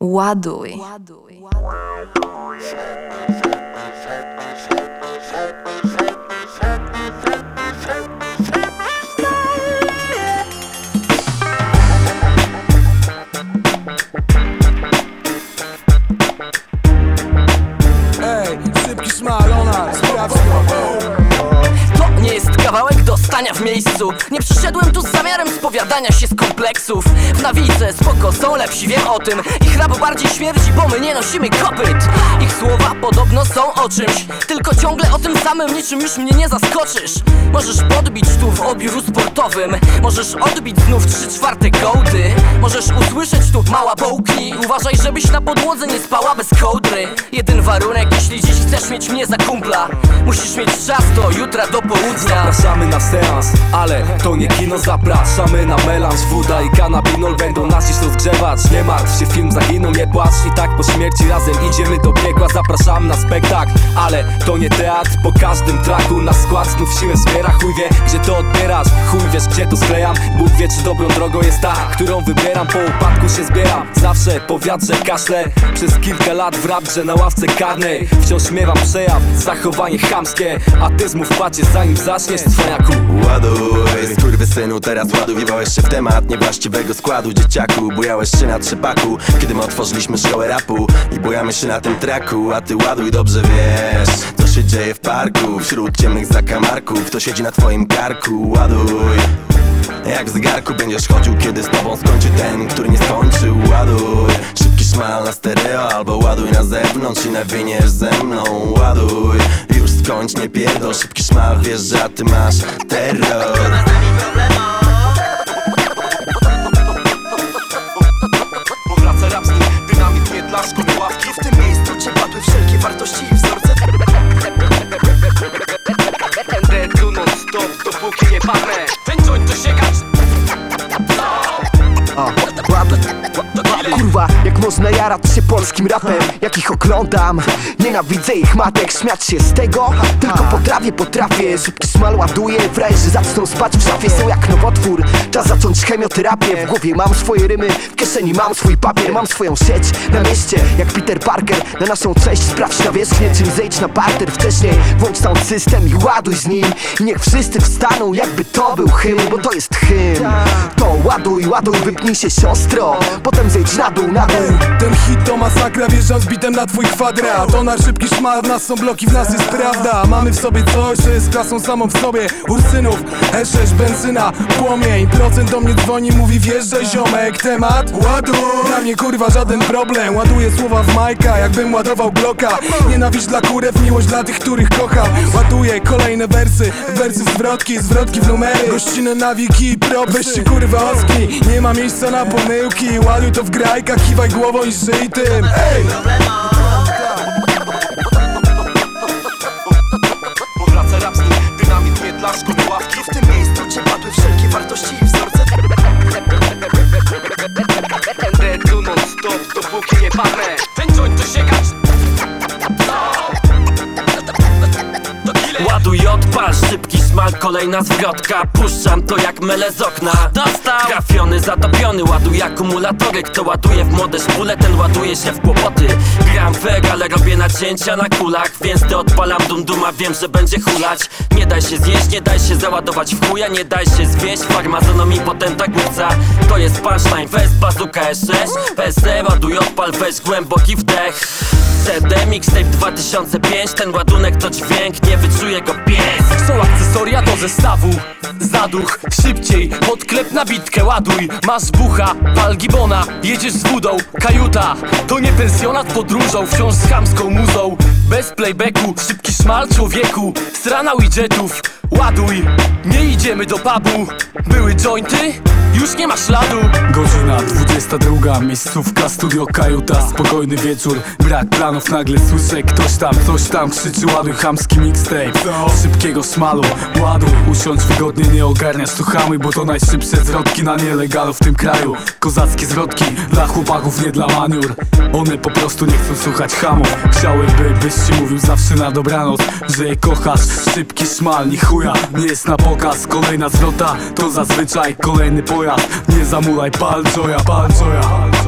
Ładuj. Ej, szybki szmalona, sprawdź go. To nie jest kawałek do stania w miejscu. Nie przyszedłem tu z zamiarem spowiadania się z kompleksów. W nawidze spoko są lepsi, wiem o tym. Ich rap bardziej śmierdzi, bo my nie nosimy kopyt. Ich słowa podobno są o czymś, tylko ciągle o tym samym, niczym już mnie nie zaskoczysz. Możesz podbić tu w obiór sportowym, możesz odbić znów 3/4 gołdy. Możesz usłyszeć tu mała połknij. Uważaj, żebyś na podłodze nie spała bez kołdry. Jeden warunek, jeśli dziś chcesz mieć mnie za kumpla, musisz mieć czas do jutra do południa. Zapraszamy na seans, ale to nie kino. Zapraszamy na melanż, woda i kanabinol będą nas dziś rozgrzewać. Nie martw się, film zaginął, nie płacz. I tak po śmierci razem idziemy do piekła. Zapraszamy na spektakl, ale to nie teatr. Po każdym traku na skład znów siłę zbiera. Chuj wie, gdzie to odbierasz, chuj wiesz, gdzie to sklejam. Bóg wie, czy dobrą drogą jest ta, którą wybieram. Po upadku się zbieram, zawsze po wiatrze kaszlę. Przez kilka lat w raprze na ławce karnej wciąż miewam przejaw, zachowanie chamskie. A ty znów patrzysz, zanim zaczniesz, cwaniaku. Ładuj, skurwysynu, teraz ładuj. Wjebałeś się w temat niewłaściwego składu, dzieciaku. Bujałeś się na trzepaku, kiedy my otworzyliśmy szkołę rapu. I bujamy się na tym traku, a ty ładuj, dobrze wiesz, co się dzieje w parku. Wśród ciemnych zakamarków, kto siedzi na twoim karku. Ładuj, jak w zegarku będziesz chodził, kiedy z tobą skończy ten, który nie skończył. Ładuj, szybki szmal na stereo, albo ładuj na zewnątrz i nawiniesz ze mną. Ładuj, już skończ, nie pierdol, szybki szmal, wiesz, że ty masz terror. Powraca rapsny dynamit, nie dla szkoły ławki. W tym miejscu cię padły wszelkie wartości i wzorce. Będę tu non stop, dopóki nie padnę. Ten joint to siekacz. Kurwa, jak można jarać się polskim rapem, jak ich oglądam. Nienawidzę ich matek, śmiać się z tego tylko potrafię. Szybki szmal ładuję, frajerzy zaczną spać w szafie. Są jak nowotwór, czas zacząć chemioterapię. W głowie mam swoje rymy, w kieszeni mam swój papier. Mam swoją sieć na mieście, jak Peter Parker. Na naszą cześć sprawdź nawierzchnię, czym zejdź na parter wcześniej. Włącz sound system i ładuj z nim. I niech wszyscy wstaną, jakby to był hymn, bo to jest hymn. To ładuj, wypnij się siostro, potem zejdź na dół. Ten hit to masakra, wjeżdżam z bitem na twój kwadrat. To na szybki szmal, w nas są bloki, w nas jest prawda. Mamy w sobie coś, co jest klasą samą w sobie. Ursynów, E6, benzyna, płomień. Procent do mnie dzwoni, mówi wjeżdżaj ziomek. Temat, ładuj, dla mnie kurwa żaden problem. Ładuję słowa w majka, jakbym ładował Glocka. Nienawiść dla kurew, miłość dla tych, których kocham. Ładuję kolejne wersy, zwrotki w numery. Gościnę na wiki, prop, weź się kurwa oski. Nie ma miejsca na pomyłki, ładuj to w grajka, kiwaj głową i żyj tym. Ej! Powraca rapsny dynamit, nie dla szkoły ławki. W tym miejscu cię padły wszelkie wartości i wzorce. Będę tu non stop, dopóki nie padnę. Ten joint to siekacz. Ładuj i odpal, szybki szmal, kolejna zwrotka. Puszczam to jak mele z okna. Dostał! Trafiony, zatopiony, ładuj akumulatory. Kto ładuje w młode szpule, ten ładuje się w kłopoty. Gram weg, ale robię nacięcia na kulach. Więc ty odpalam dum-duma, wiem, że będzie hulać. Nie daj się zjeść, nie daj się załadować w chuja. Nie daj się zwieść, farmazonomii potęta główca. To jest punchline, weź bazuka E6. PSE, ładuj, odpal, weź głęboki wdech. CD, mixtape 2005. Ten ładunek to dźwięk, nie wyczuje go pies. Są akcesoria do zestawu, zaduch, szybciej, podklep na bitkę, ładuj. Masz bucha, pal gibona, jedziesz z wódą. Kajuta, to nie pensjonat podróżą, wciąż z chamską muzą. Bez playbacku, szybki szmal człowieku. Strana widgetów, ładuj. Nie idziemy do pubu, były jointy, już nie ma śladu. Godzina 22, miejscówka, studio Kajuta. Spokojny wieczór, brak planów, nagle słyszę ktoś tam, coś tam krzyczy. Ładuj, chamski mixtape, szybkiego szmalu. Ładuj, usiądź wygodnie, nie ogarniasz tu hamuj, bo to najszybsze zwrotki na nielegalu w tym kraju. Kozackie zwrotki dla chłopaków, nie dla maniur. One po prostu nie chcą słuchać hamów. Chciałyby, byś ci mówił zawsze na dobranoc, że je kochasz. Szybki szmal, ni chuja, nie jest na pokaz. Kolejna zwrota to zazwyczaj kolejny pojazd. Nie zamulaj, pal joya, pal joya.